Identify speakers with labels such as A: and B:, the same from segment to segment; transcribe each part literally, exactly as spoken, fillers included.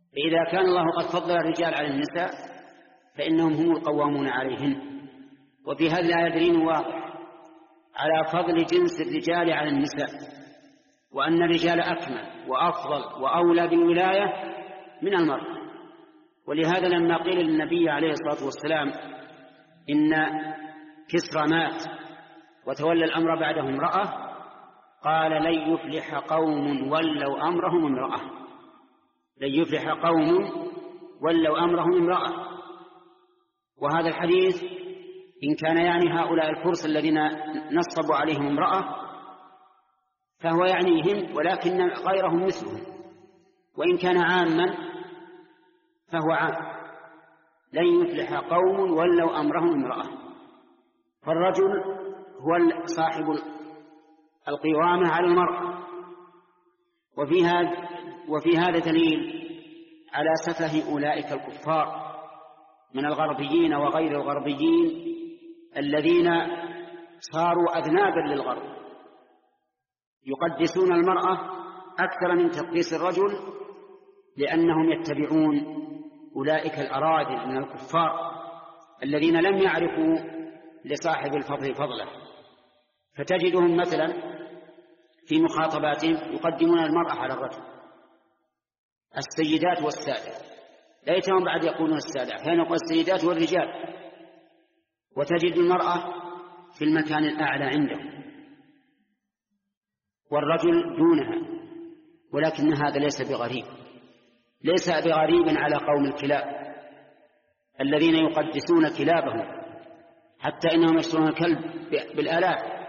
A: فإذا كان الله قد فضل الرجال على النساء فإنهم هم القوامون عليهن. وفي هذه الآية دليل واضح على فضل جنس الرجال على النساء، وأن الرجال أكمل وأفضل وأولى بالولاية من المرأة. ولهذا لما قيل للنبي عليه الصلاة والسلام إن كسرى مات وتولى الأمر بعده امرأة، قال لن يفلح قوم ولوا أمرهم امرأة، لن يفلح قوم ولوا أمرهم امرأة. وهذا الحديث إن كان يعني هؤلاء الفرس الذين نصبوا عليهم امرأة فهو يعنيهم، ولكن غيرهم مثلهم، وإن كان عاما فهو عام. لن يفلح قوم ولوا أمرهم امرأة. فالرجل هو صاحب القوامة على المرأة. وفي هذا وفي هذا دليل على سفه أولئك الكفار من الغربيين وغير الغربيين الذين صاروا أذنابا للغرب، يقدسون المرأة أكثر من تقديس الرجل، لأنهم يتبعون أولئك الأراذل من الكفار الذين لم يعرفوا لصاحب الفضل فضله. فتجدهم مثلا في مخاطباتهم يقدمون المرأة على الرجل، السيدات والسادة، ليتهم بعد يقولون السادة، كانوا يقول السيدات والرجال. وتجد المرأة في المكان الأعلى عندهم والرجل دونها. ولكن هذا ليس بغريب، ليس بغريب على قوم الكلاب الذين يقدسون كلابهم، حتى إنهم يشترون الكلب بالآلاف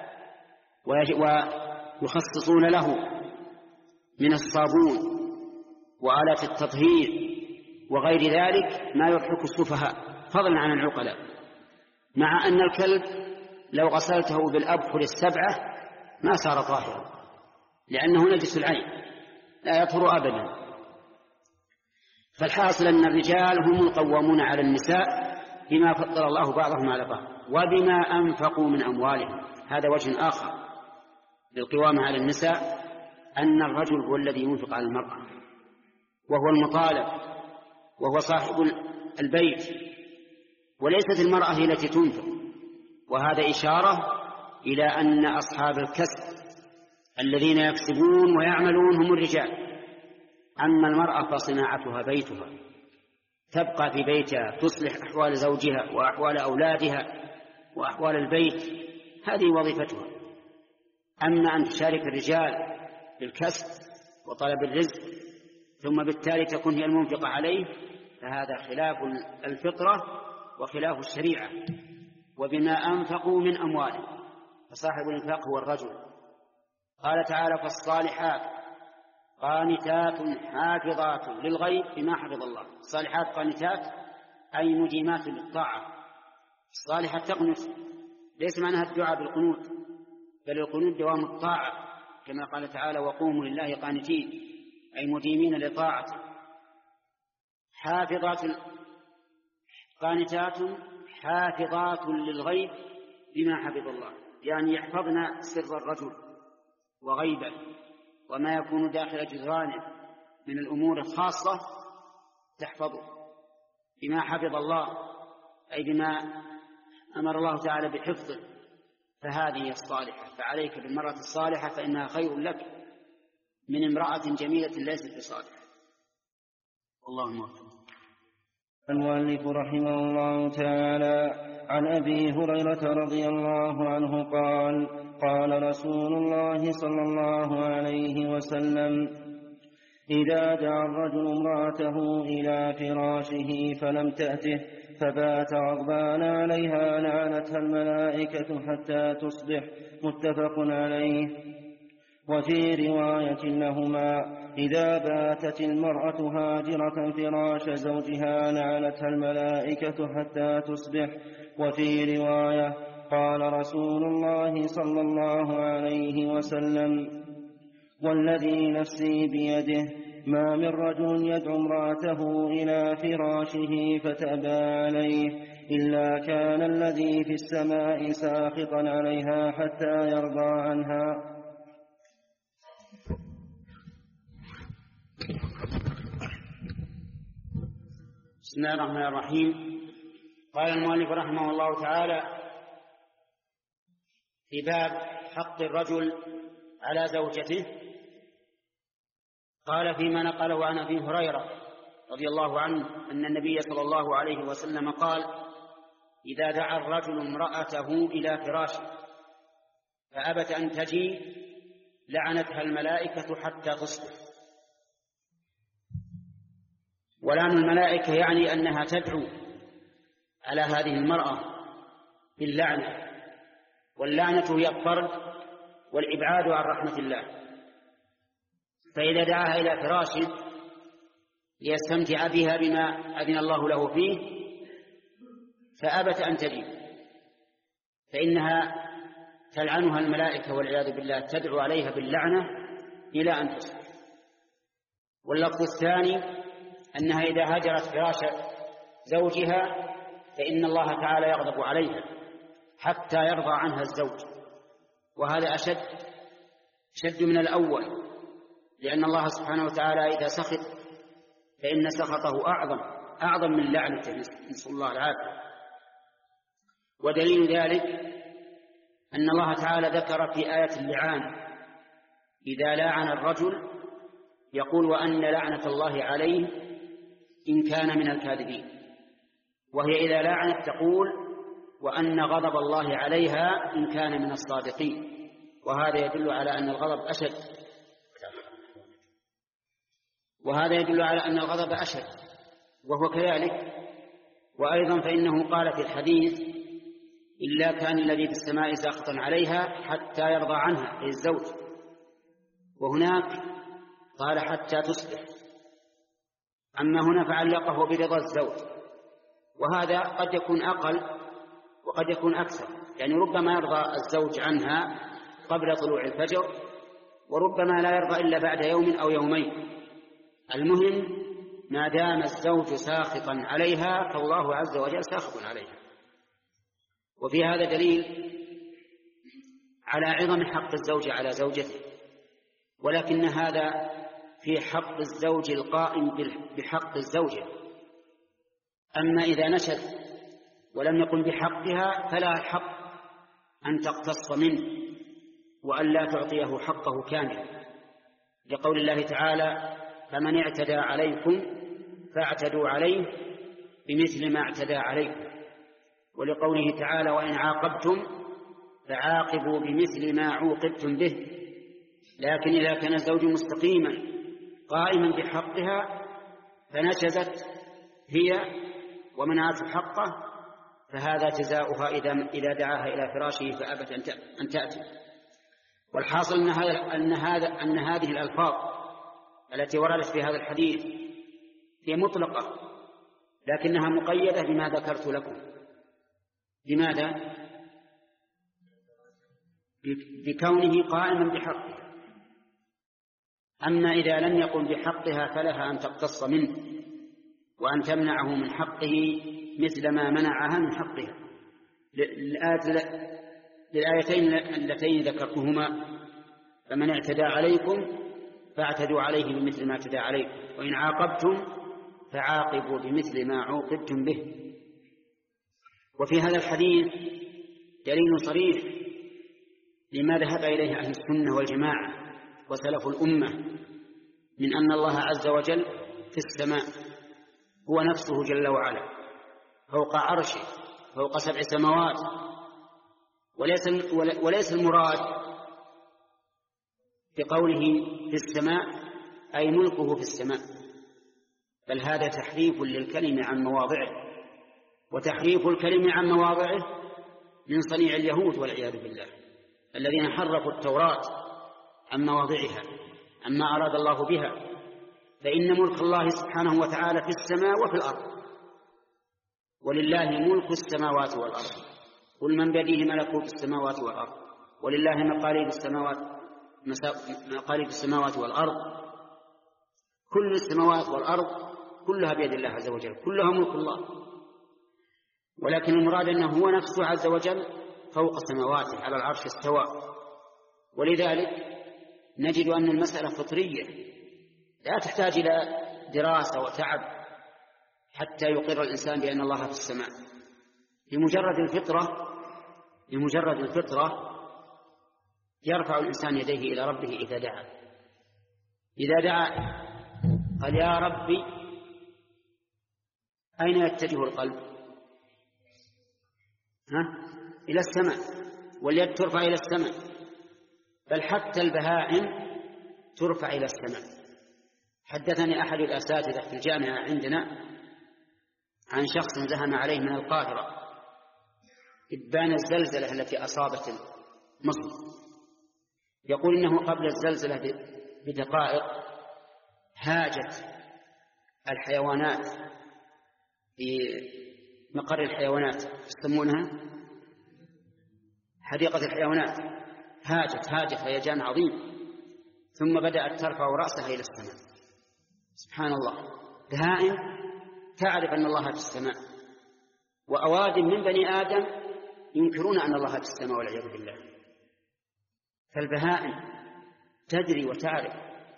A: ويخصصون له من الصابون وآلات التطهير وغير ذلك ما يضحك السفهاء فضلا عن العقلاء، مع أن الكلب لو غسلته بالأبخر السبعة ما صار طاهرا، لأنه نجس العين لا يطهر أبدا. فالحاصل أن الرجال هم القوامون على النساء بما فضل الله بعضهم على بعض وبما أنفقوا من أموالهم. هذا وجه آخر للقوامة على النساء، أن الرجل هو الذي ينفق على المرأة، وهو المطالب، وهو صاحب البيت، وليست المرأة هي التي تنفق. وهذا إشارة إلى أن أصحاب الكسب الذين يكسبون ويعملون هم الرجال. أما المرأة فصناعتها بيتها، تبقى في بيتها تصلح أحوال زوجها وأحوال أولادها وأحوال البيت، هذه وظيفتها. أما أن تشارك الرجال بالكسب وطلب الرزق ثم بالتالي تكون هي المنفقة عليه، فهذا خلاف الفطرة وخلاف الشريعة. وبما أنفقوا من أموالهم، فصاحب الإنفاق هو الرجل. قال تعالى فالصالحات قانتات حافظات للغيب بما حفظ الله. الصالحات قانتات أي مديمات للطاعة. الصالحة تقنت ليس معناها الدعاء بالقنوت، بل القنوت دوام الطاعة، كما قال تعالى وقوموا لله قانتين أي مديمين لطاعته. حافظات قانتات حافظات للغيب بما حفظ الله، يعني يحفظن سر الرجل وغيبه وما يكون داخل جدرانه من الأمور الخاصة تحفظه بما حفظ الله، أي بما أمر الله تعالى بحفظه. فهذه الصالحة، فعليك بالمرأة الصالحة فإنها خير لك من امرأة جميلة ليست بصالحة. والله موفق.
B: المؤلف رحمه الله تعالى عن أبي هريرة رضي الله عنه قال قال رسول الله صلى الله عليه وسلم إذا دعا الرجل امرأته إلى فراشه فلم تأته فبات غضبان عليها لعنتها الملائكة حتى تصبح. متفق عليه. وفي رواية لهما إذا باتت المرأة هاجرة فراش زوجها لعنتها الملائكة حتى تصبح. وفي رواية قال رسول الله صلى الله عليه وسلم والذي نفسي بيده ما من رجل يدعو امرأته إلى فراشه فتأبى عليه إلا كان الذي في السماء ساخطا عليها حتى يرضى عنها.
A: بسم الله الرحمن الرحيم. قال المؤلف رحمه الله تعالى في باب حق الرجل على زوجته، قال فيما نقله عن أبي هريرة رضي الله عنه أن النبي صلى الله عليه وسلم قال: إذا دعا الرجل امرأته إلى فراشه فأبت أن تجي لعنتها الملائكة حتى تصبح. ولعن الملائكة يعني أنها تدعو على هذه المرأة باللعنة، واللعنة هي الطرد والإبعاد عن رحمة الله. فإذا دعاها إلى فراشه ليستمتع بها بما أذن الله له فيه فأبت أن تجي، فإنها تلعنها الملائكة والعياذ بالله، تدعو عليها باللعنة إلى أن تصبح. واللفظ الثاني أنها إذا هجرت فراش زوجها فإن الله تعالى يغضب عليها حتى يرضى عنها الزوج، وهذا أشد شد من الأول، لأن الله سبحانه وتعالى إذا سخط فإن سخطه أعظم أعظم من لعنته، نسأل الله العافية. ودليل ذلك أن الله تعالى ذكر في آية اللعان: إذا لعن الرجل يقول وأن لعنة الله عليه إن كان من الكاذبين، وهي إذا لعنت تقول وأن غضب الله عليها إن كان من الصادقين، وهذا يدل على أن الغضب أشد وهذا يدل على أن الغضب أشد وهو كذلك. وأيضا فإنه قال في الحديث: إلا كان الذي في السماء ساخطا عليها حتى يرضى عنها، أي الزوج. وهناك قال حتى تصبح، أما هنا فعلقه برضا الزوج، وهذا قد يكون أقل وقد يكون أكثر، يعني ربما يرضى الزوج عنها قبل طلوع الفجر، وربما لا يرضى إلا بعد يوم أو يومين. المهم ما دام الزوج ساخطا عليها فالله عز وجل ساخط عليها. وفي هذا دليل على عظم حق الزوج على زوجته، ولكن هذا في حق الزوج القائم بحق الزوجة. أما إذا نشد ولم يقم بحقها فلا حق أن تقتص منه وأن لا تعطيه حقه كاملا، لقول الله تعالى: فمن اعتدى عليكم فاعتدوا عليه بمثل ما اعتدى عليكم، ولقوله تعالى: وإن عاقبتم فعاقبوا بمثل ما عوقبتم به. لكن إذا كان الزوج مستقيما قائما بحقها فنشزت هي ومنعته حقه، فهذا جزاؤها إذا دعاها إلى فراشه فأبت أن تأتي. والحاصل أن, هذا أن, هذا أن هذه الألفاظ التي وردت في هذا الحديث هي مطلقة، لكنها مقيدة بما ذكرت لكم. لماذا؟ بكونه قائما بحقها. أما إذا لم يقم بحقها فلها أن تقتص منه وأن تمنعه من حقه مثل ما منعها من حقها، للآيتين اللتين ذكرتهما: فمن اعتدى عليكم فاعتدوا عليه بمثل ما اعتدى عليكم، وإن عاقبتم فعاقبوا بمثل ما عوقبتم به. وفي هذا الحديث دليل صريح لما ذهب إليه أهل السنة والجماعة وسلف الأمة من أن الله عز وجل في السماء، هو نفسه جل وعلا فوق عرشه فوق سبع سماوات. وليس, وليس المراد بقوله في السماء أي ملكه في السماء، بل هذا تحريف للكلم عن مواضعه، وتحريف الكلم عن مواضعه من صنيع اليهود والعياذ بالله، الذين حرفوا التوراة عن مواضعها عما أراد الله بها. فإن ملك الله سبحانه وتعالى في السماء وفي الأرض، ولله ملك السماوات والأرض. قل من بيده ملكوت السماوات والأرض ولله مقاليد السماوات مقاليد السماوات والأرض. كل السماوات والأرض كلها بيد الله عز وجل، كلها ملك الله، ولكن المراد أنه هو نفسه عز وجل فوق سماواته على العرش استوى. ولذلك نجد أن المسألة فطرية لا تحتاج إلى دراسة وتعب حتى يقر الإنسان بأن الله في السماء. بمجرد الفطرة بمجرد الفطرة يرفع الإنسان يديه إلى ربه إذا دعا إذا دعا قال يا ربي، أين يتجه القلب؟ ها؟ إلى السماء، واليد ترفع إلى السماء، بل حتى البهائم ترفع إلى السماء. حدثني أحد الأساتذة في الجامعة عندنا عن شخص زهم عليه من القاهرة إبان الزلزلة التي أصابت مصر، يقول إنه قبل الزلزلة بدقائق هاجت الحيوانات في مقر الحيوانات يسمونها حديقة الحيوانات، هاجت هاجت هيجان عظيم، ثم بدأت ترفع رأسها إلى السماء. سبحان الله، بهائم تعرف أن الله في السماء، وأواد من بني آدم ينكرون أن الله في السماء والعياذ بالله. فالبهائم تدري وتعرف.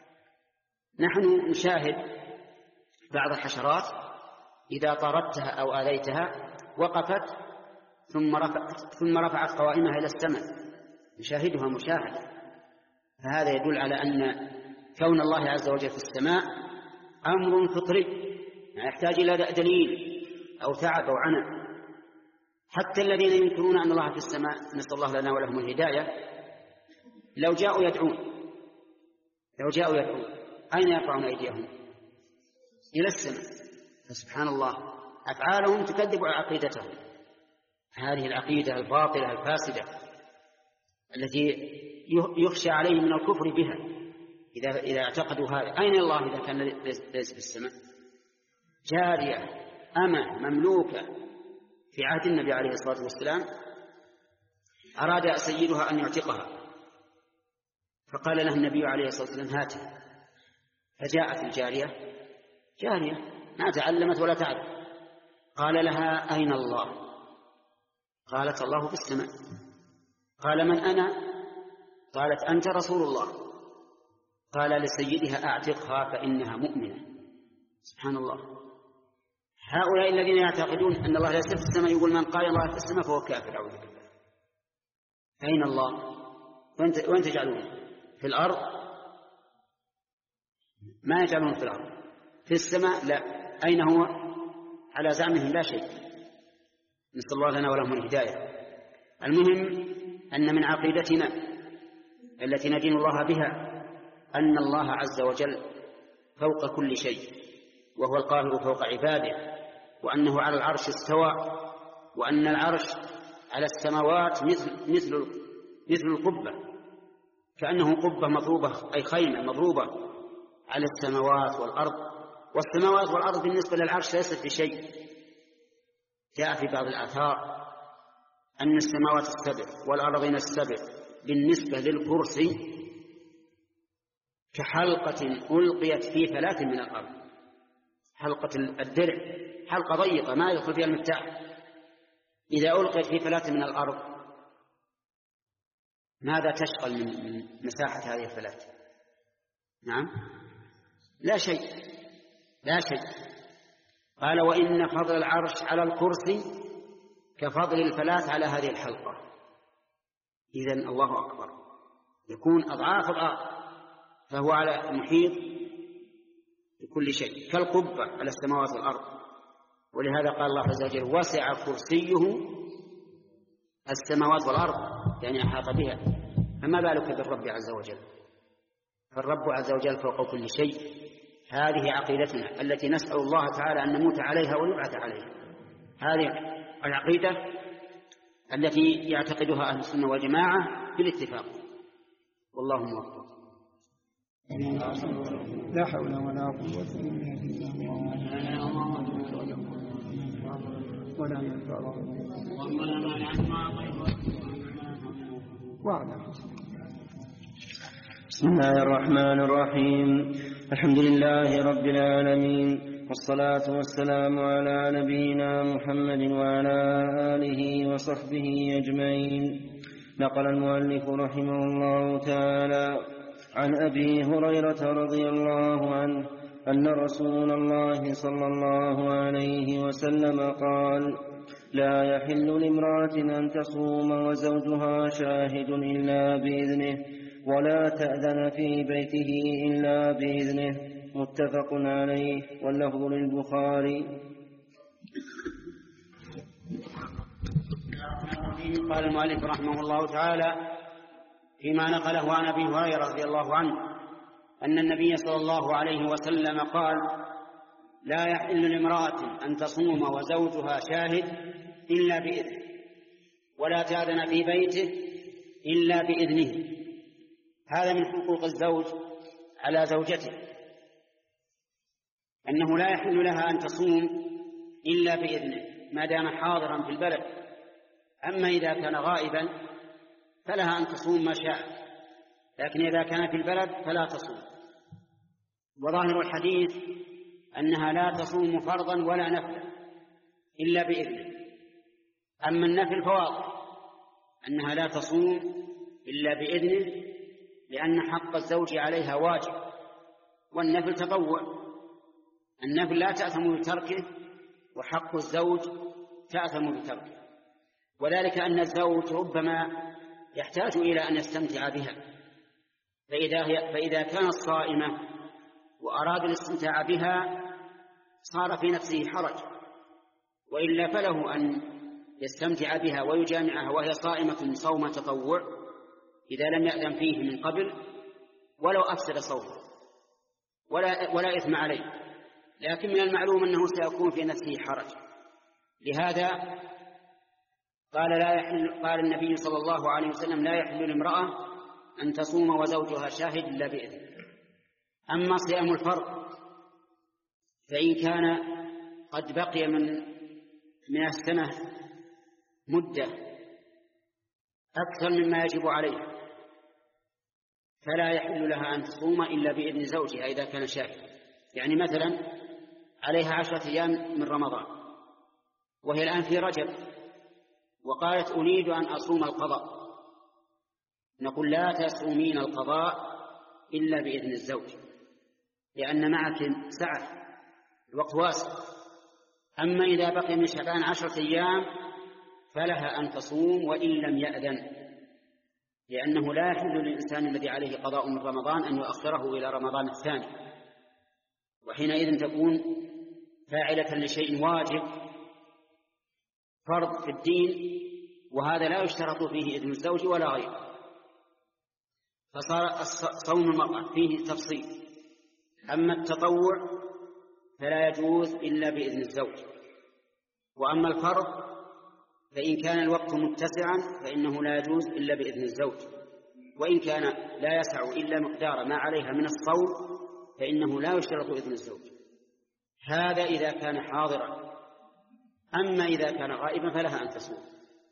A: نحن نشاهد بعض الحشرات إذا طردتها أو آذيتها وقفت ثم رفعت, ثم رفعت قوائمها إلى السماء، نشاهدها مشاهدة. فهذا يدل على أن كون الله عز وجل في السماء أمر فطري لا يحتاج إلى دليل أو تعب أو عناء. حتى الذين ينكرون أن الله في السماء، نسأل الله لنا ولهم الهداية، لو جاءوا يدعون لو جاءوا يدعون أين يرفعون أيديهم؟ إلى السماء. فسبحان الله، أفعالهم تكذب عقيدتهم. هذه العقيدة الباطلة الفاسدة التي يخشى عليهم من الكفر بها إذا إذا اعتقدوا هذا. أين الله إذا كان ليس في السماء؟ جارية أمة مملوكة في عهد النبي عليه الصلاة والسلام أراد سيدها أن يعتقها، فقال له النبي عليه الصلاة والسلام هاتها. فجاءت الجارية، جارية ما تعلمت ولا تعرف، قال لها أين الله؟ قالت الله في السماء. قال من أنا؟ قالت أنت رسول الله. قال لسيدها أعتقها فإنها مؤمنة. سبحان الله، هؤلاء الذين يعتقدون أن الله ليس في السماء يقول من قال الله في السماء فهو كافر. أعوذ بالله. أين الله؟ وين تجعلون؟ في الأرض؟ ما يجعلون في الأرض. في السماء لا. أين هو؟ على زعمهم لا شيء. نسأل الله لنا ولهم الهداية. المهم أن من عقيدتنا التي ندين الله بها أن الله عز وجل فوق كل شيء، وهو القاهر فوق عباده، وأنه على العرش استوى، وأن العرش على السماوات مثل مثل مثل القبة، كأنه قبة مضروبة أي خيمة مضروبة على السماوات والأرض. والسماوات والأرض بالنسبة للعرش ليست بشيء. جاء في بعض الآثار أن السماوات السبع والأرضين السبع بالنسبة للكرسي كحلقة ألقيت في فلاة من الأرض. حلقة الدرع حلقة ضيقة ما يدخل فيها المفتاح، إذا ألقيت في فلاة من الأرض ماذا تشغل من مساحة هذه الفلاة؟ نعم لا شيء، لا شيء. قال وإن فضل العرش على الكرسي كفضل الفلاة على هذه الحلقة. إذن الله أكبر، يكون أضعاف أضعاف، فهو على المحيط بكل شيء كالقبة على السماوات والأرض. ولهذا قال الله عز وجل وسع كرسيه السماوات والأرض، يعني أحاط بها. فما بالك بالرب عز وجل؟ فالرب عز وجل فوق كل شيء. هذه عقيدتنا التي نسأل الله تعالى أن نموت عليها ونبعث عليها. هذه العقيدة التي يعتقدها أهل السنة والجماعة بالاتفاق، والله موفق.
C: لا حول ولا قوة إلا بالله ولا منفع وعلى.
B: بسم الله الرحمن الرحيم. الحمد لله رب العالمين، والصلاة والسلام على نبينا محمد وعلى آله وصحبه أجمعين. نقل المؤلف رحمه الله تعالى عن أبي هريرة رضي الله عنه أن رسول الله صلى الله عليه وسلم قال: لا يحل لامرأة أن تصوم وزوجها شاهد إلا بإذنه، ولا تأذن في بيته إلا بإذنه. متفق عليه، واللفظ للبخاري.
A: قال المؤلف رحمه الله تعالى فيما نقله عن أبي هريرة رضي الله عنه أن النبي صلى الله عليه وسلم قال: لا يحل لامرأة أن تصوم وزوجها شاهد إلا بإذنه، ولا تأذن في بيته إلا بإذنه. هذا من حقوق الزوج على زوجته، أنه لا يحل لها أن تصوم إلا بإذنه ما دام حاضرا في البلد. أما إذا كان غائبا فلها أن تصوم ما شاء، لكن إذا كان في البلد فلا تصوم. وظاهر الحديث أنها لا تصوم فرضا ولا نفلا إلا بإذنه. أما النفل فواضح أنها لا تصوم إلا بإذنه، لأن حق الزوج عليها واجب، والنفل تطوع. النفل لا تأثم بتركه، وحق الزوج تأثم بتركه. وذلك أن الزوج ربما يحتاج إلى أن يستمتع بها، فإذا, هي فإذا كانت صائمة وأراد الاستمتاع بها صار في نفسه حرج، وإلا فله أن يستمتع بها ويجامعها وهي صائمة صوم تطوع إذا لم يأذن فيه من قبل، ولو أفسد صومه ولا, ولا إثم عليه، لكن من المعلوم أنه سيكون في نفسه حرج. لهذا قال لا يحل قال النبي صلى الله عليه وسلم: لا يحل لامرأة أن تصوم وزوجها شاهد إلا بإذنه. أما صيام الفرض فإن كان قد بقي من من السنة مدة أكثر مما يجب عليها فلا يحل لها أن تصوم إلا بإذن زوجها إذا كان شاهد. يعني مثلا عليها عشرة أيام من رمضان وهي الآن في رجب، وقالت: أريد أن أصوم القضاء، نقول: لا تصومين القضاء إلا بإذن الزوج، لأن معك سعة، الوقت واسع. أما إذا بقي من شعبان عشرة أيام فلها أن تصوم وإن لم يأذن، لأنه لا يحل للإنسان الذي عليه قضاء من رمضان أن يؤخره إلى رمضان الثاني، وحينئذ تكون فاعلة لشيء واجب فرض في الدين، وهذا لا يشترط فيه إذن الزوج ولا غيره. فصار صوم المرأة فيه تفصيل. أما التطوع فلا يجوز إلا بإذن الزوج، وأما الفرض فإن كان الوقت متسعا فإنه لا يجوز إلا بإذن الزوج، وإن كان لا يسع إلا مقدار ما عليها من الصوم فإنه لا يشترط إذن الزوج. هذا إذا كان حاضرا. أما إذا كان غائبا فلها أن تصوم.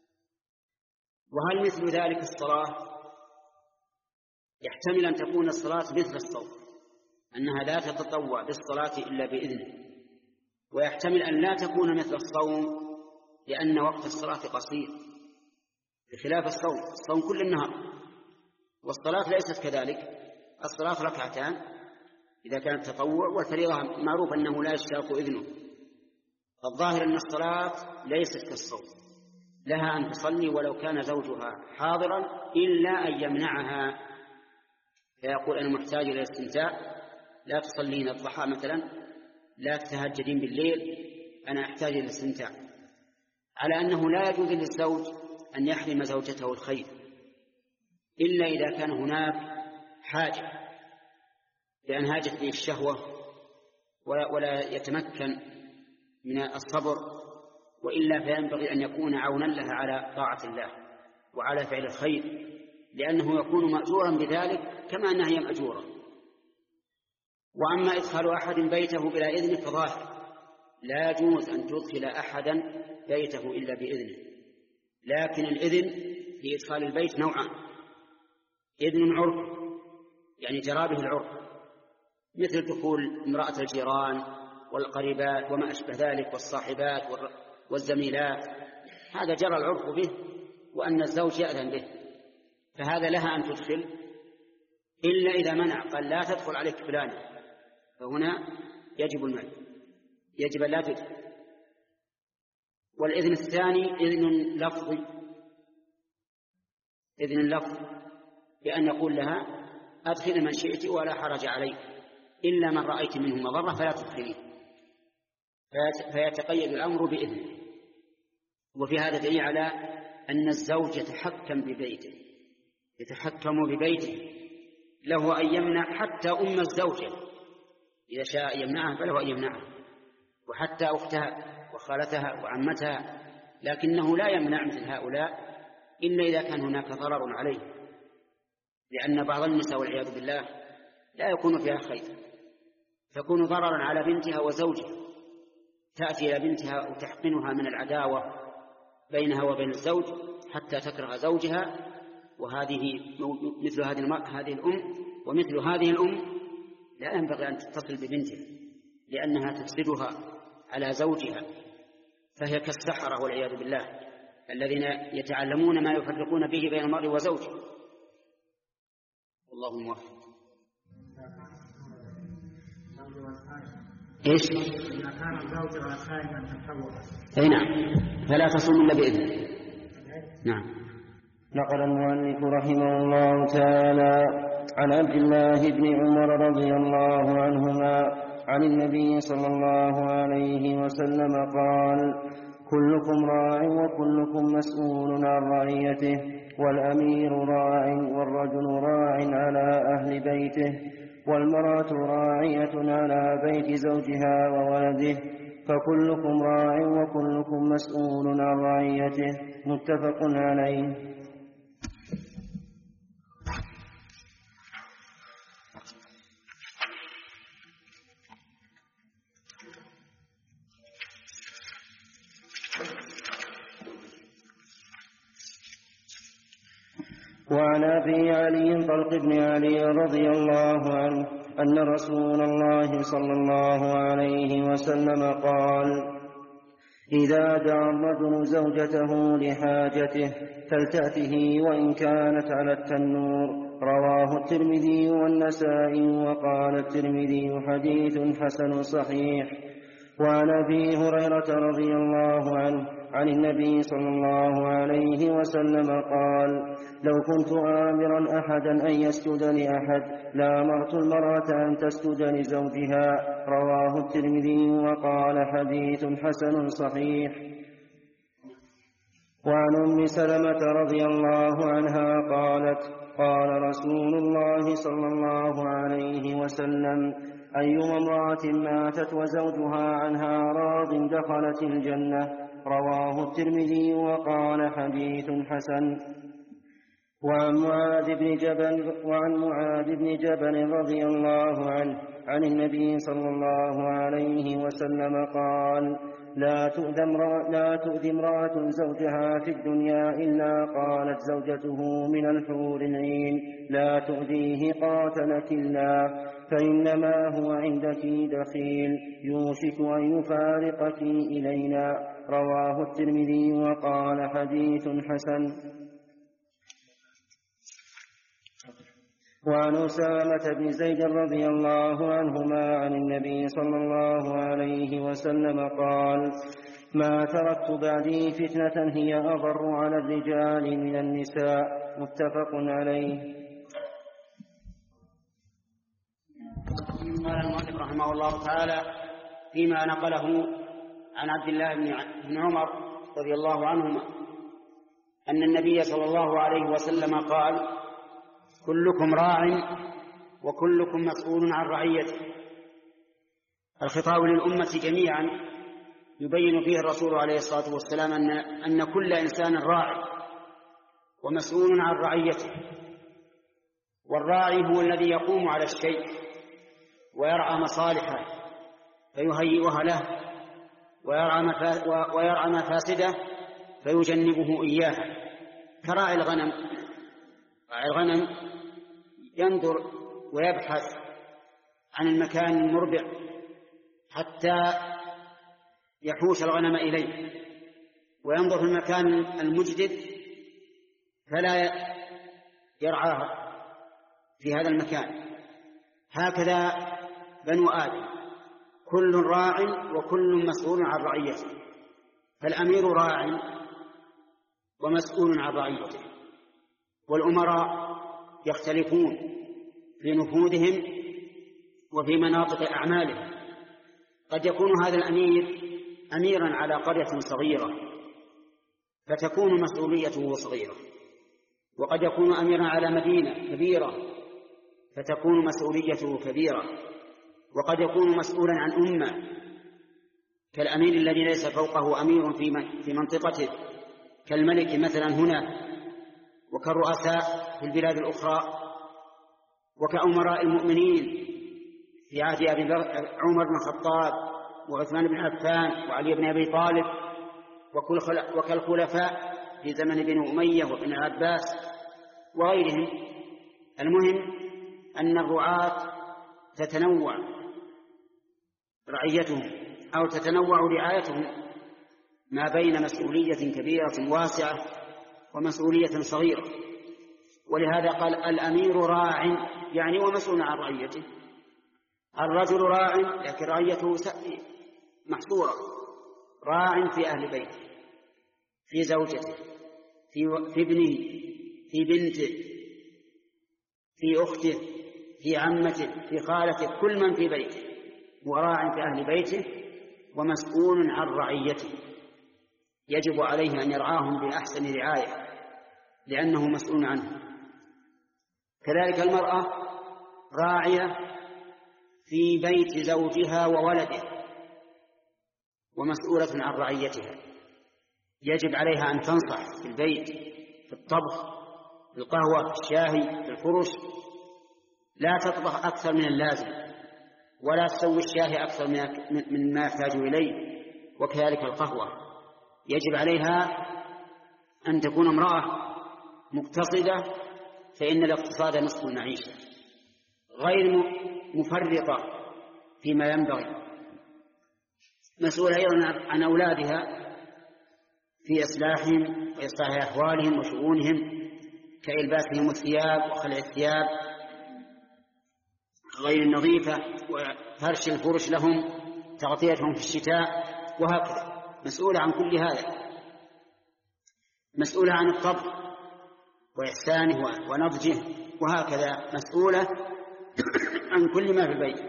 A: وهل مثل ذلك الصلاة؟ يحتمل أن تكون الصلاة مثل الصوم، أنها لا تتطوع بالصلاة إلا بإذنه، ويحتمل أن لا تكون مثل الصوم لأن وقت الصلاة قصير بخلاف الصوم. الصوم كل النهار، والصلاة ليست كذلك. الصلاة ركعتان إذا كانت تطوع، والفريضة معروف أنه لا يشترط إذنه. فالظاهر أن الصلاة ليست كالصوم، لها أن تصلي ولو كان زوجها حاضرا إلا أن يمنعها، فيقول: أنا محتاج إلى الاستمتاع، لا تصلين الضحى مثلا، لا تتهجدين بالليل، أنا أحتاج إلى الاستمتاع. على أنه لا يجوز للزوج أن يحرم زوجته الخير إلا إذا كان هناك حاجة، لأن هاجت به الشهوة ولا يتمكن من الصبر، وإلا فينبغي أن يكون عونا لها على طاعة الله وعلى فعل الخير، لأنه يكون مأجورا بذلك كما أنها هي مأجورة. وأما إدخال أحد بيته بلا إذن فظاهر، لا يجوز أن تدخل أحدا بيته إلا بإذنه. لكن الإذن في إدخال البيت نوعان: إذن عرف يعني جرى به العرف، مثل دخول امرأة الجيران والقريبات وما أشبه ذلك والصاحبات والزميلات، هذا جرى العرف به وأن الزوج يأذن به، فهذا لها أن تدخل، إلا إذا منع قال: لا تدخل عليك فلان، فهنا يجب المنع، يجب أن لا تدخل. والإذن الثاني إذن لفظي، إذن لفظي بأن يقول لها أدخل من شئت ولا حرج عليك، إلا من رأيت منه مضرة فلا تدخليه، فيتقيد الأمر بإذنه. وفي هذا دليل على أن الزوج يتحكم ببيته، يتحكم ببيته، له أن يمنع حتى أم الزوجة إذا شاء يمنعها فله أن يمنعها، وحتى أختها وخالتها وعمتها، لكنه لا يمنع مثل هؤلاء إلا إذا كان هناك ضرر عليه، لأن بعض النساء والعياذ بالله لا يكون فيها خير، تكون ضررا على بنتها وزوجها، تأتي إلى بنتها وتحقنها من العداوة بينها وبين الزوج حتى تكره زوجها، وهذه مثل هذه هذه الأم ومثل هذه الأم لا ينبغي أن تتصل ببنتها لأنها تفسدها على زوجها، فهي كالسحرة والعياذ بالله الذين يتعلمون ما يفرقون به بين المرء وزوجه. والله موفق. ايش؟
C: إذا كان الزوج صائما تطوعا.
A: اي نعم، فلا تصوم الا باذنه. نعم.
B: نقل المؤلف رحمه الله تعالى عن عبد الله بن عمر رضي الله عنهما عن النبي صلى الله عليه وسلم قال: كلكم راع وكلكم مسؤول عن رعيته، والأمير راع والرجل راع على أهل بيته، والمرأة راعية على بيت زوجها وولده، فكلكم راع وكلكم مسؤول عن رعيته. متفق عليه. وعن أبي علي طلق بن علي رضي الله عنه أن رسول الله صلى الله عليه وسلم قال: إذا دعا الرجل زوجته لحاجته فلتأته وإن كانت على التنور. رواه الترمذي والنسائي، وقال الترمذي: حديث حسن صحيح. وعن أبي هريرة رضي الله عنه عن النبي صلى الله عليه وسلم قال: لو كنت آمرا أحدا أن يسجد لأحد لأمرت المرأة أن تسجد لزوجها. رواه الترمذي، وقال حديث حسن صحيح. وعن أم سلمة رضي الله عنها قالت: قال رسول الله صلى الله عليه وسلم: أيما امرأة ماتت وزوجها عنها راض دخلت الجنة. رواه الترمذي، وقال حديث حسن. وعن معاذ بن جبل وعن معاذ بن جبل رضي الله عنه عن النبي صلى الله عليه وسلم قال: لا تؤذي امرأة, لا تؤذي امرأة زوجها في الدنيا إلا قالت زوجته من الحور العين: لا تؤذيه قاتلك الله، فإنما هو عندك دخيل يوشك أن يفارقك إلينا. رواه الترمذي، وقال حديث حسن. وعن أسامة بن زيد رضي الله عنهما عن النبي صلى الله عليه وسلم قال: ما تركت بعدي فتنة هي أضر على الرجال من النساء. متفق عليه.
A: قال المؤلف رحمه الله تعالى فيما نقله عن عبد الله بن عمر رضي الله عنهما أن النبي صلى الله عليه وسلم قال: كلكم راع وكلكم مسؤول عن رعيته. الخطاب للأمة جميعا يبين فيه الرسول عليه الصلاة والسلام أن, أن كل إنسان راع ومسؤول عن رعيته، والراعي هو الذي يقوم على الشيء ويرعى مصالحه فيهيئها له، ويرعى مفاسده فيجنبه إياها، كراعي الغنم. راعي الغنم ينظر ويبحث عن المكان المربع حتى يحوش الغنم إليه، وينظر في المكان المجدد فلا يرعاها في هذا المكان. هكذا بنو آدم، كل راع وكل مسؤول عن رعيته. فالأمير راع ومسؤول عن رعيته، والأمراء يختلفون في نفوذهم وفي مناطق أعمالهم. قد يكون هذا الأمير أميرا على قرية صغيرة فتكون مسؤوليته صغيرة، وقد يكون أميرا على مدينة كبيرة فتكون مسؤوليته كبيرة، وقد يكون مسؤولا عن أمة كالأمير الذي ليس فوقه أمير في منطقته كالملك مثلا هنا، وكالرؤساء في البلاد الأخرى، وكأمراء المؤمنين في عهد أبي عمر بن الخطاب وعثمان بن عفان وعلي بن أبي طالب، وكالخلفاء في زمن بن أمية وابن العباس وغيرهم. المهم أن الرعاة تتنوع رعيتهم أو تتنوع رعايتهم ما بين مسؤولية كبيرة واسعة ومسؤولية صغيرة. ولهذا قال الأمير راع، يعني ومسؤول عن رعيته. الرجل راع لكن رعيته محصورة، راع في أهل بيته، في زوجته، في ابنه، في بنته، في أخته، في عمته، في خالته، كل من في بيته وراع في أهل بيته ومسؤول عن رعيته، يجب عليه أن يرعاهم بأحسن رعاية لأنه مسؤول عنه. كذلك المرأة راعية في بيت زوجها وولده ومسؤولة عن رعيتها، يجب عليها أن تنصح في البيت، في الطبخ، في القهوة، في الشاهي، في الفرش، لا تطبخ أكثر من اللازم ولا تسوي الشاهي أكثر من ما يحتاج إليه، وكذلك القهوة. يجب عليها أن تكون امرأة مقتصدة، فإن الاقتصاد نصف المعيشة، غير مفرطة فيما ينبغي، مسؤولة أيضا عن أولادها في إصلاحهم وإصلاح أحوالهم وشؤونهم كإلباسهم الثياب وخلع الثياب غير النظيفة وفرش الفرش لهم، تغطيتهم في الشتاء، وهكذا. مسؤولة عن كل هذا، مسؤولة عن الطبخ وإحسانه ونضجه، وهكذا مسؤولة عن كل ما في البيت.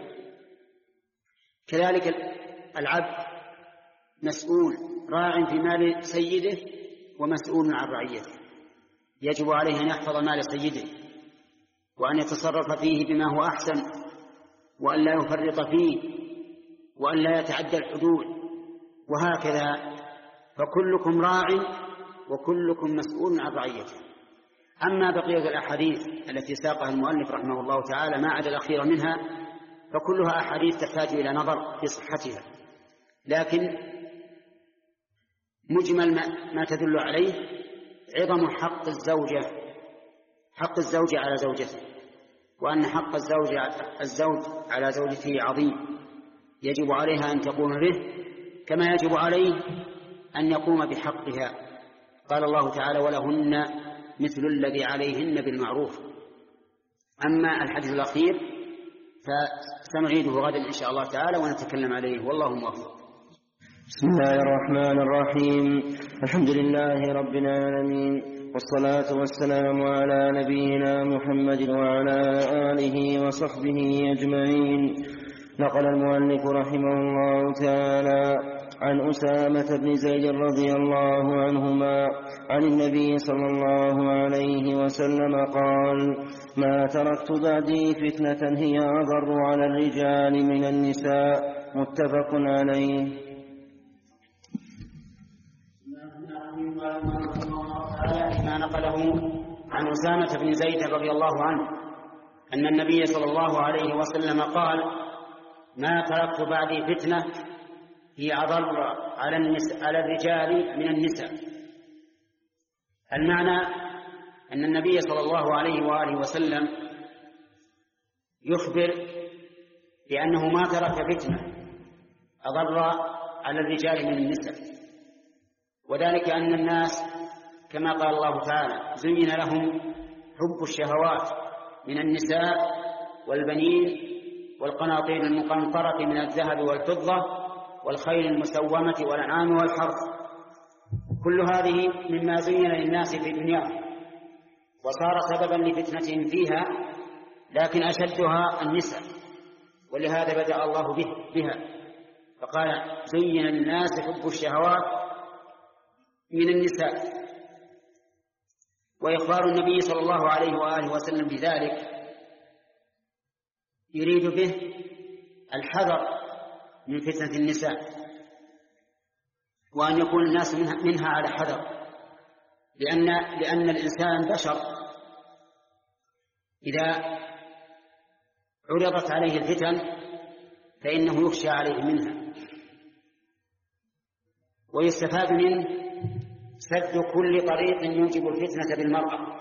A: كذلك العبد مسؤول راع في مال سيده ومسؤول عن رعيته، يجب عليه أن يحفظ مال سيده وأن يتصرف فيه بما هو أحسن، وأن لا يفرط فيه، وأن لا يتعدى الحدود، وهكذا. فكلكم راع وكلكم مسؤول عن رعيته. أما بقية الأحاديث التي ساقها المؤلف رحمه الله تعالى ما عدا الأخير منها فكلها أحاديث تحتاج إلى نظر في صحتها، لكن مجمل ما تدل عليه عظم حق الزوجة حق الزوج على زوجته، وأن حق الزوج الزوج على زوجته عظيم، يجب عليها أن تقوم به كما يجب عليه أن يقوم بحقها. قال الله تعالى ولهن مثل الذي عليهن بالمعروف. أما الحديث الأخير فسنعيده غدا إن شاء الله تعالى ونتكلم عليه، والله موفق.
B: بسم الله الرحمن الرحيم. الحمد لله رب العالمين، والصلاة والسلام على نبينا محمد وعلى آله وصحبه أجمعين. نقل المؤلف رحمه الله تعالى عن أسامة بن زيد رضي الله عنهما عن النبي صلى الله عليه وسلم قال ما تركت بعدي فتنة هي أضر على الرجال من النساء، متفق عليه.
A: ما نقله عن أسامة بن زيد رضي الله عنه أن النبي صلى الله عليه وسلم قال ما تركت بعدي فتنة هي أضر على, على الرجال من النساء. المعنى أن النبي صلى الله عليه وآله وسلم يخبر بأنه ما ترك فتنة أضر على الرجال من النساء، وذلك أن الناس كما قال الله تعالى زين لهم حب الشهوات من النساء والبنين والقناطير المقنطرة من الذهب والفضة والخيل المسومة والأنعام والحرث، كل هذه مما زين للناس في دنياهم وصار سببا لفتنتهم فيها، لكن أشدها النساء، ولهذا بدأ الله به بها فقال زين للناس حب الشهوات من النساء. وإخبار النبي صلى الله عليه وآله وسلم بذلك يريد به الحذر من فتنة النساء، وأن يكون الناس منها, منها على حذر، لأن, لأن الإنسان بشر إذا عرضت عليه الفتن فإنه يخشى عليه منها. ويستفاد منه سد كل طريق يوجب الفتنة بالمرأة،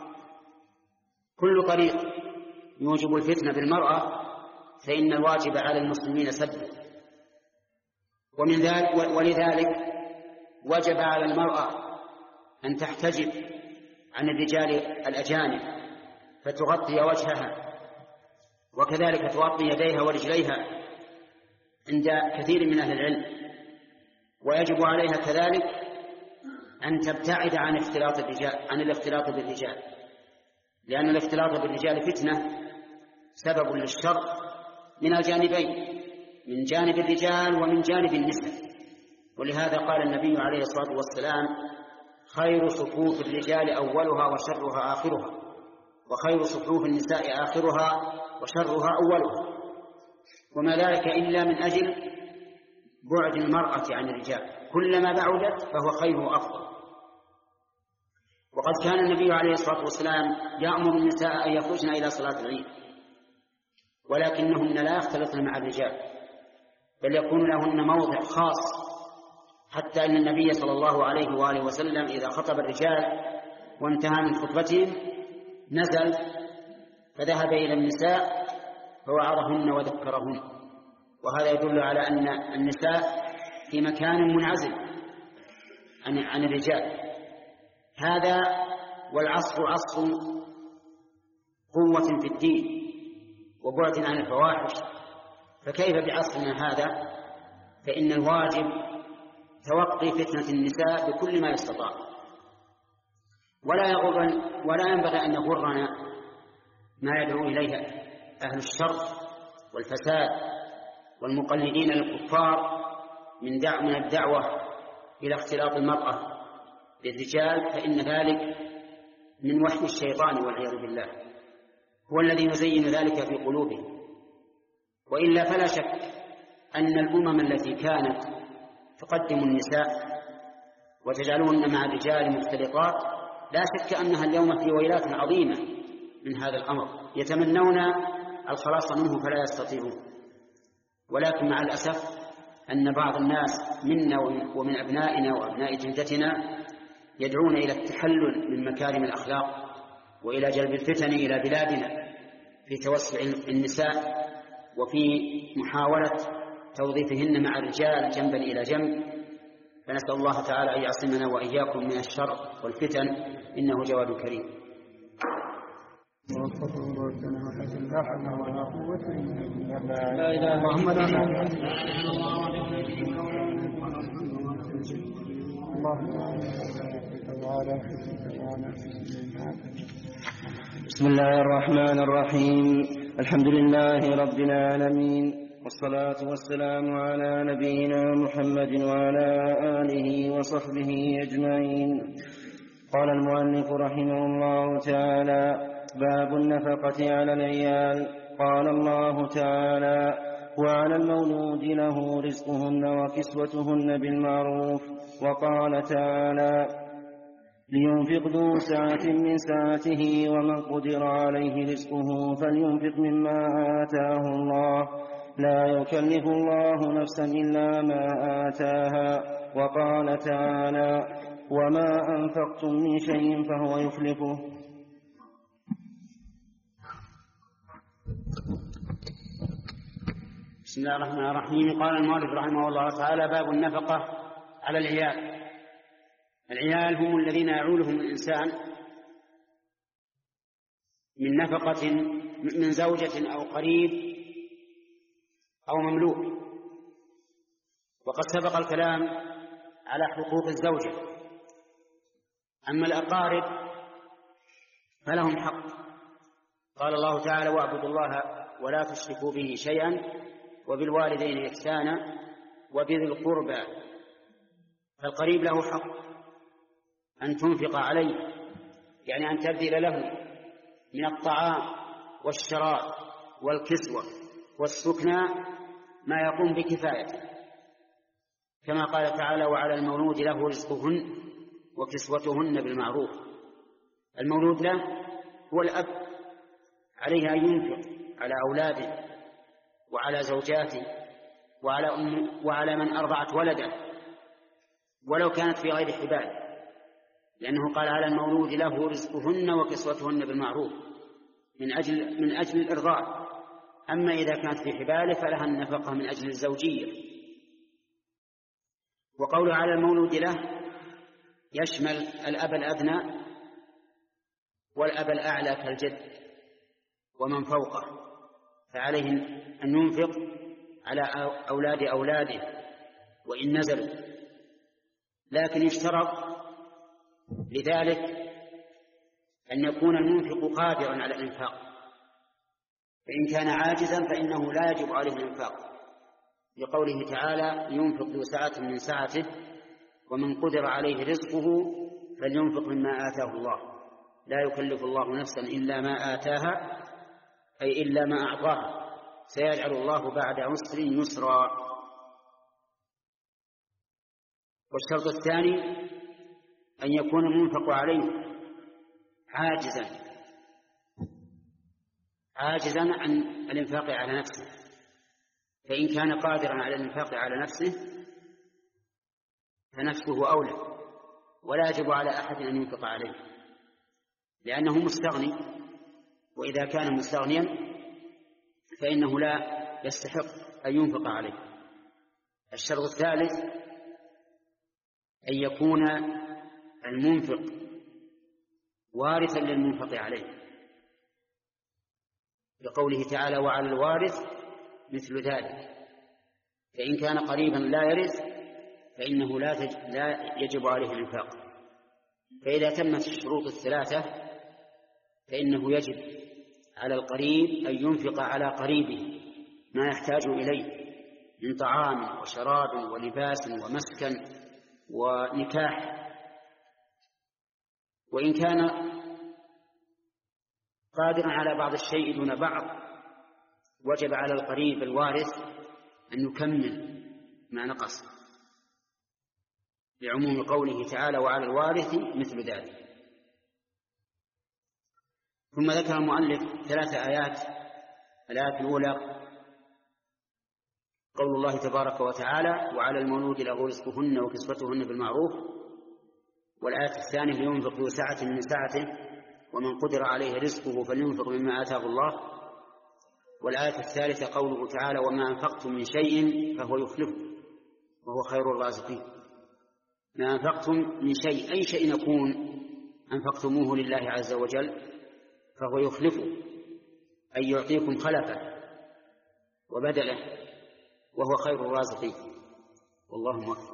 A: كل طريق يوجب الفتنة بالمرأة فإن الواجب على المسلمين سده. ومن ذلك ولذلك وجب على المرأة أن تحتجب عن الرجال الأجانب فتغطي وجهها، وكذلك تغطي يديها ورجليها عند كثير من أهل العلم. ويجب عليها كذلك أن تبتعد عن اختلاط الرجال عن الاختلاط بالرجال، لأن الاختلاط بالرجال فتنة سبب للشر من الجانبين، من جانب الرجال ومن جانب النساء. ولهذا قال النبي عليه الصلاة والسلام خير صفوف الرجال أولها وشرها آخرها، وخير صفوف النساء آخرها وشرها أولها، وما ذلك إلا من أجل بعد المرأة عن الرجال، كلما بعدت فهو خير وأفضل. وقد كان النبي عليه الصلاة والسلام يأمر النساء أن يخرجن إلى صلاة العيد، ولكنهن لا يختلطن مع الرجال بل يكون لهن موضع خاص، حتى أن النبي صلى الله عليه وآله وسلم إذا خطب الرجال وانتهى من خطبتهم نزل فذهب إلى النساء فوعظهن وذكرهن، وهذا يدل على أن النساء في مكان منعزل عن, عن الرجال. هذا والعصر عصر قوة في الدين وبعد عن الفواحش، فكيف بعصرنا هذا؟ فإن الواجب توقي فتنة النساء بكل ما يستطاع، ولا يغر ولا ينبغي أن يغرنا ما يدعو إليه أهل الشر والفساد والمقلدين للكفار من دعم من الدعوة إلى اختلاط المرأة بالرجال، فإن ذلك من وحي الشيطان والعياذ بالله، هو الذي يزين ذلك في قلوبهم. وإلا فلا شك أن الأمم التي كانت تقدم النساء وتجعلهن مع الرجال مختلطات لا شك أنها اليوم في ويلات عظيمة من هذا الأمر، يتمنون الخلاص منه فلا يستطيعون. ولكن مع الأسف أن بعض الناس منا ومن أبنائنا وأبناء جلدتنا يدعون إلى التحلل من مكارم الأخلاق وإلى جلب الفتن إلى بلادنا في توسع النساء وفي محاولة توظيفهن مع الرجال جنبا إلى جنب. فنسأل الله تعالى أن يعصمنا وإياكم من الشر والفتن، إنه جواد كريم.
B: لا إله إلا
C: محمد
B: بسم الله الرحمن الرحيم. الحمد لله رب العالمين، والصلاة والسلام على نبينا محمد وعلى آله وصحبه أجمعين. قال المؤلف رحمه الله تعالى: باب النفقة على العيال. قال الله تعالى: وعلى المولود له رزقهن وكسوتهن بالمعروف. وقال تعالى: لينفق ذو سعة من سعته ومن قدر عليه رزقه فلينفق مما آتاه الله لا يكلف الله نفسا إلا ما آتاها. وقال تعالى: وما أنفقتم من شيء فهو يخلفه.
A: بسم الله الرحمن الرحيم. قال المؤلف رحمه الله تعالى: باب النفقة على العيال. العيال هم الذين يعولهم الإنسان من نفقة من زوجة أو قريب أو مملوك. وقد سبق الكلام على حقوق الزوجة. أما الأقارب فلهم حق. قال الله تعالى: واعبدوا الله ولا تشركوا به شيئا وبالوالدين إحسانا وبذي القربى. فالقريب له حق أن تنفق عليه، يعني أن تبذل له من الطعام والشراب والكسوة والسكنى ما يقوم بكفايته، كما قال تعالى: وعلى المولود له رزقهن وكسوتهن بالمعروف. المولود له هو الأب، عليه أن ينفق على أولاده وعلى زوجاته وعلى, أم وعلى من أرضعت ولده ولو كانت في غير حبال، لأنه قال: على المولود له رزقهن وكسوتهن بالمعروف، من أجل, من أجل الإرضاع. أما إذا كانت في حباله فلها النفقة من أجل الزوجية. وقوله على المولود له يشمل الأب الأدنى والأب الأعلى كالجد ومن فوقه، فعليه أن ينفق على أولاد أولاده وإن نزلوا، لكن يشترط لذلك أن يكون المنفق قادرا على الإنفاق، فإن كان عاجزا فإنه لا يجب عليه الإنفاق، لقوله تعالى: ينفق ذو سعة من سعته ومن قدر عليه رزقه فلينفق مما آتاه الله، لا يكلف الله نفسا إلا ما آتاها، أي إلا ما أعطاها، سيجعل الله بعد عسر يسرا. والشرط الثاني أن يكون المنفق عليه عاجزا عاجزا عن الإنفاق على نفسه، فإن كان قادرا على الإنفاق على نفسه فنفسه أولى، ولا يجب على أحد أن ينفق عليه لأنه مستغني، وإذا كان مستغنيا فإنه لا يستحق أن ينفق عليه. الشرط الثالث أن يكون المنفق وارثا للمنفق عليه، لقوله تعالى: وعلى الوارث مثل ذلك. فإن كان قريبا لا يرث فإنه لا, تج... لا يجب عليه الإنفاق. فإذا تمت الشروط الثلاثة فإنه يجب على القريب أن ينفق على قريبه ما يحتاج إليه من طعام وشراب ولباس ومسكن ونكاح. وإن كان قادرا على بعض الشيء دون بعض وجب على القريب الوارث أن يكمل ما نقص، لعموم قوله تعالى: وعلى الوارث مثل ذلك. ثم ذكر المؤلف ثلاث آيات. الآية الأولى قول الله تبارك وتعالى: وعلى المولود له رزقهن وكسوتهن بالمعروف. والآية الثانية: لينفق ذو سعة من سعته ومن قدر عليه رزقه فلينفق مما آتاه الله. والآية الثالثة قوله تعالى: وما أنفقتم من شيء فهو يخلفه وهو خير الرازقين. ما أنفقتم من شيء، أي شيء يكون أنفقتموه لله عز وجل فهو يخلفه، أي يعطيكم خلفه وبدله وهو خير الرازقين، والله موفق.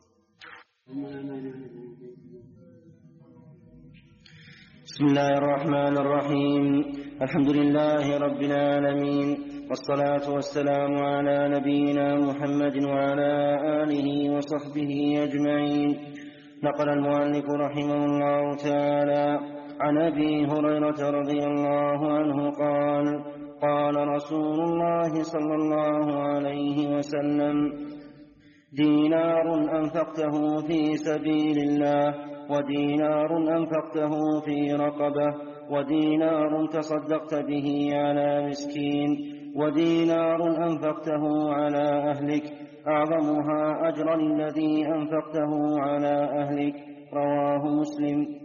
B: بسم الله الرحمن الرحيم. الحمد لله رب العالمين، والصلاة والسلام على نبينا محمد وعلى آله وصحبه أجمعين. نقل المؤلف رحمه الله تعالى عن أبي هريرة رضي الله عنه قال: قال رسول الله صلى الله عليه وسلم: دينار أنفقته في سبيل الله، ودينار أنفقته في رقبة، ودينار تصدقت به على مسكين، ودينار أنفقته على أهلك، أعظمها أجرا الذي أنفقته على أهلك. رواه مسلم.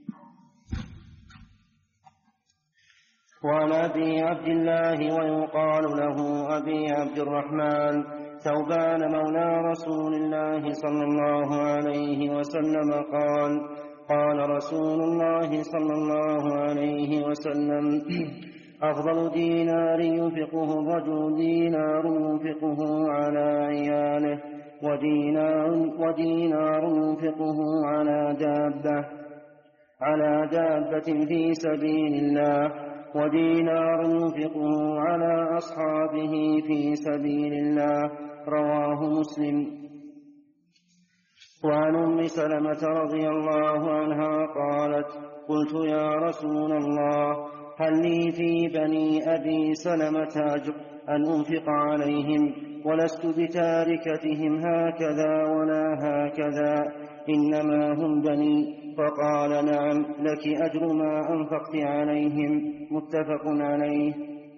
B: وعن أبي عبد الله ويقال له أبي عبد الرحمن ثوبان مولى رسول الله صلى الله عليه وسلم قال: قال رسول الله صلى الله عليه وسلم: أفضل دينار ينفقه الرجل دينار ينفقه على عياله، ودينار, ودينار ينفقه على دابة على دابة في سبيل الله، ودينار ينفقه على أصحابه في سبيل الله. رواه مسلم. وعن أم سلمة رضي الله عنها قالت: قلت يا رسول الله، هل لي في بني أبي سلمة أجر أن أنفق عليهم، ولست بتاركتهم هكذا ولا هكذا، إنما هم بني. فقال: نعم، لك أجر ما أنفقت عليهم. متفق عليه.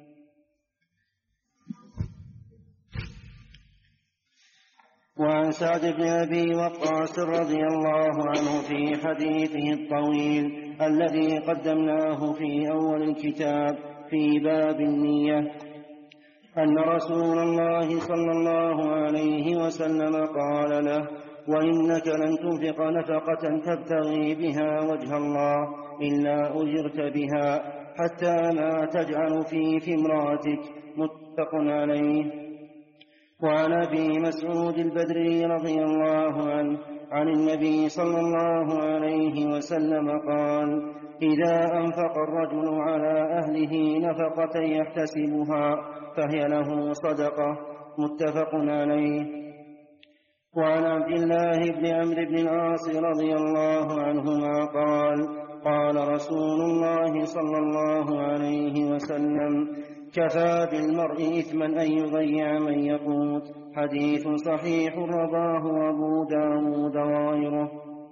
B: وعن سعد بن أبي وقاص رضي الله عنه في حديثه الطويل الذي قدمناه في أول الكتاب في باب النية أن رسول الله صلى الله عليه وسلم قال له: وإنك لن تنفق نفقة تبتغي بها وجه الله إلا أجرت بها، حتى ما تجعل في في امرأتك. متفق عليه. وعن أبي مسعود البدري رضي الله عنه عن النبي صلى الله عليه وسلم قال: إذا أنفق الرجل على أهله نفقة يحتسبها فهي له صدقة. متفق عليه. وعن عبد الله بن عمرو بن العاص رضي الله عنهما قال: قال رسول الله صلى الله عليه وسلم: كفى بالمرء إثما أن يضيع من يقوت. حديث صحيح رواه أبو داود وغيره.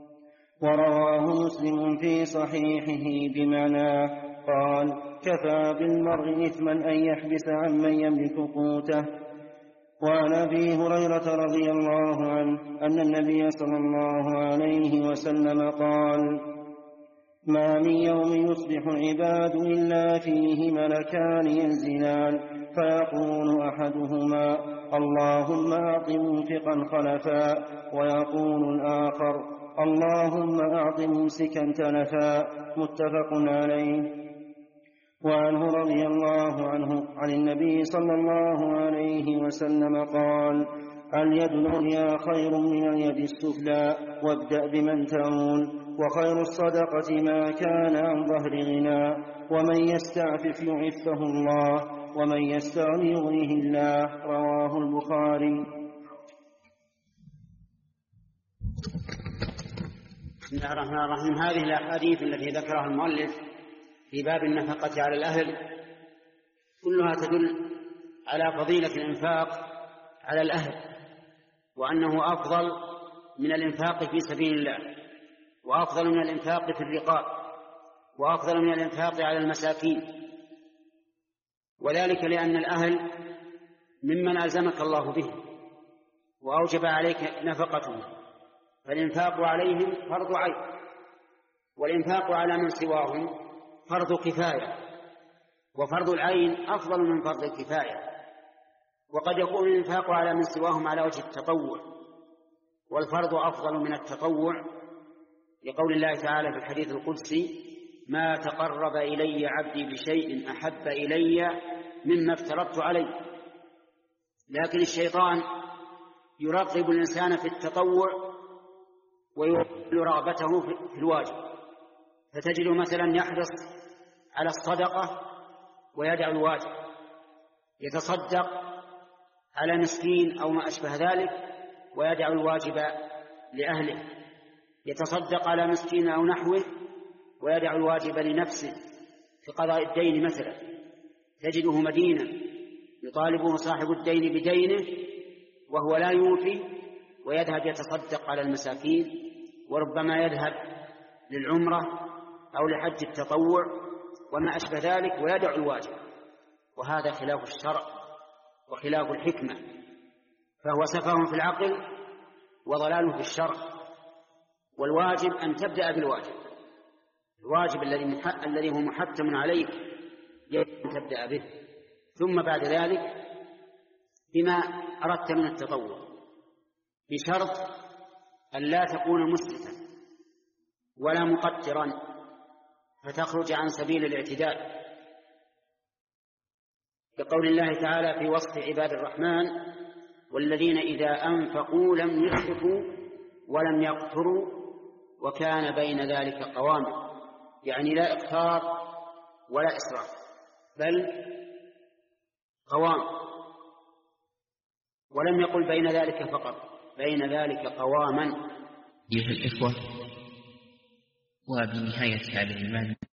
B: ورواه مسلم في صحيحه بمعناه قال: كفى بالمرء إثما أن يحبس عمن يملك قوته. وعن أبي هريرة رضي الله عنه أن النبي صلى الله عليه وسلم قال: ما من يوم يصبح العباد إلا فيه ملكان ينزلان، فيقول أحدهما: اللهم أعط منفقا خلفا، ويقول الآخر: اللهم أعط ممسكا تلفا. متفق عليه. وعنه رضي الله عنه عن النبي صلى الله عليه وسلم قال: اليد العليا خير من اليد السفلى، وابدأ بمن تعول، وخير الصدقة ما كان عن ظهر غنى، ومن يستعفف يعفه الله، ومن يستغني يغنيه الله. رواه البخاري.
A: بسم الله الرحمن الرحيم. هذه الأحاديث التي ذكرها المؤلف في باب النفقة على الأهل كلها تدل على فضيلة الإنفاق على الأهل، وأنه أفضل من الإنفاق في سبيل الله، وأفضل من الإنفاق في الرقاب، وأفضل من الإنفاق على المساكين، وذلك لأن الأهل ممن ألزمك الله به وأوجب عليك نفقتهم، فالإنفاق عليهم فرض عين، والإنفاق على من سواهم فرض كفاية، وفرض العين أفضل من فرض الكفاية. وقد يكون الإنفاق على من سواهم على وجه التطوع، والفرض أفضل من التطوع، لقول الله تعالى في الحديث القدسي: ما تقرب إلي عبدي بشيء أحب إلي مما افترضت عليه. لكن الشيطان يرغب الإنسان في التطوع ويقل رغبته في الواجب، فتجد مثلا يحرص على الصدقة ويدع الواجب، يتصدق على مسكين أو ما أشبه ذلك ويدع الواجب لأهله، يتصدق على مسكين أو نحوه ويدع الواجب لنفسه في قضاء الدين مثلا، تجده مدينا يطالبه صاحب الدين بدينه وهو لا يوفي، ويذهب يتصدق على المساكين، وربما يذهب للعمرة أو لحج التطوع وما أشبه ذلك ويدع الواجب، وهذا خلاف الشرع وخلاف الحكمة، فهو سفه في العقل وضلال في الشرع. والواجب أن تبدأ بالواجب، الواجب الذي الذي هو محتم عليك يجب أن تبدأ به، ثم بعد ذلك بما أردت من التطوع، بشرط أن لا تكون مسرفا ولا مقترا فتخرج عن سبيل الاعتدال، كقول الله تعالى في وصف عباد الرحمن: والذين إذا أنفقوا لم يسرفوا ولم يقتروا وكان بين ذلك قواما، يعني لا إقتار ولا إسراف بل قوام. ولم يقل بين ذلك فقط، بين ذلك قواما.
D: أيها الإخوة، وبنهاية هذه المادة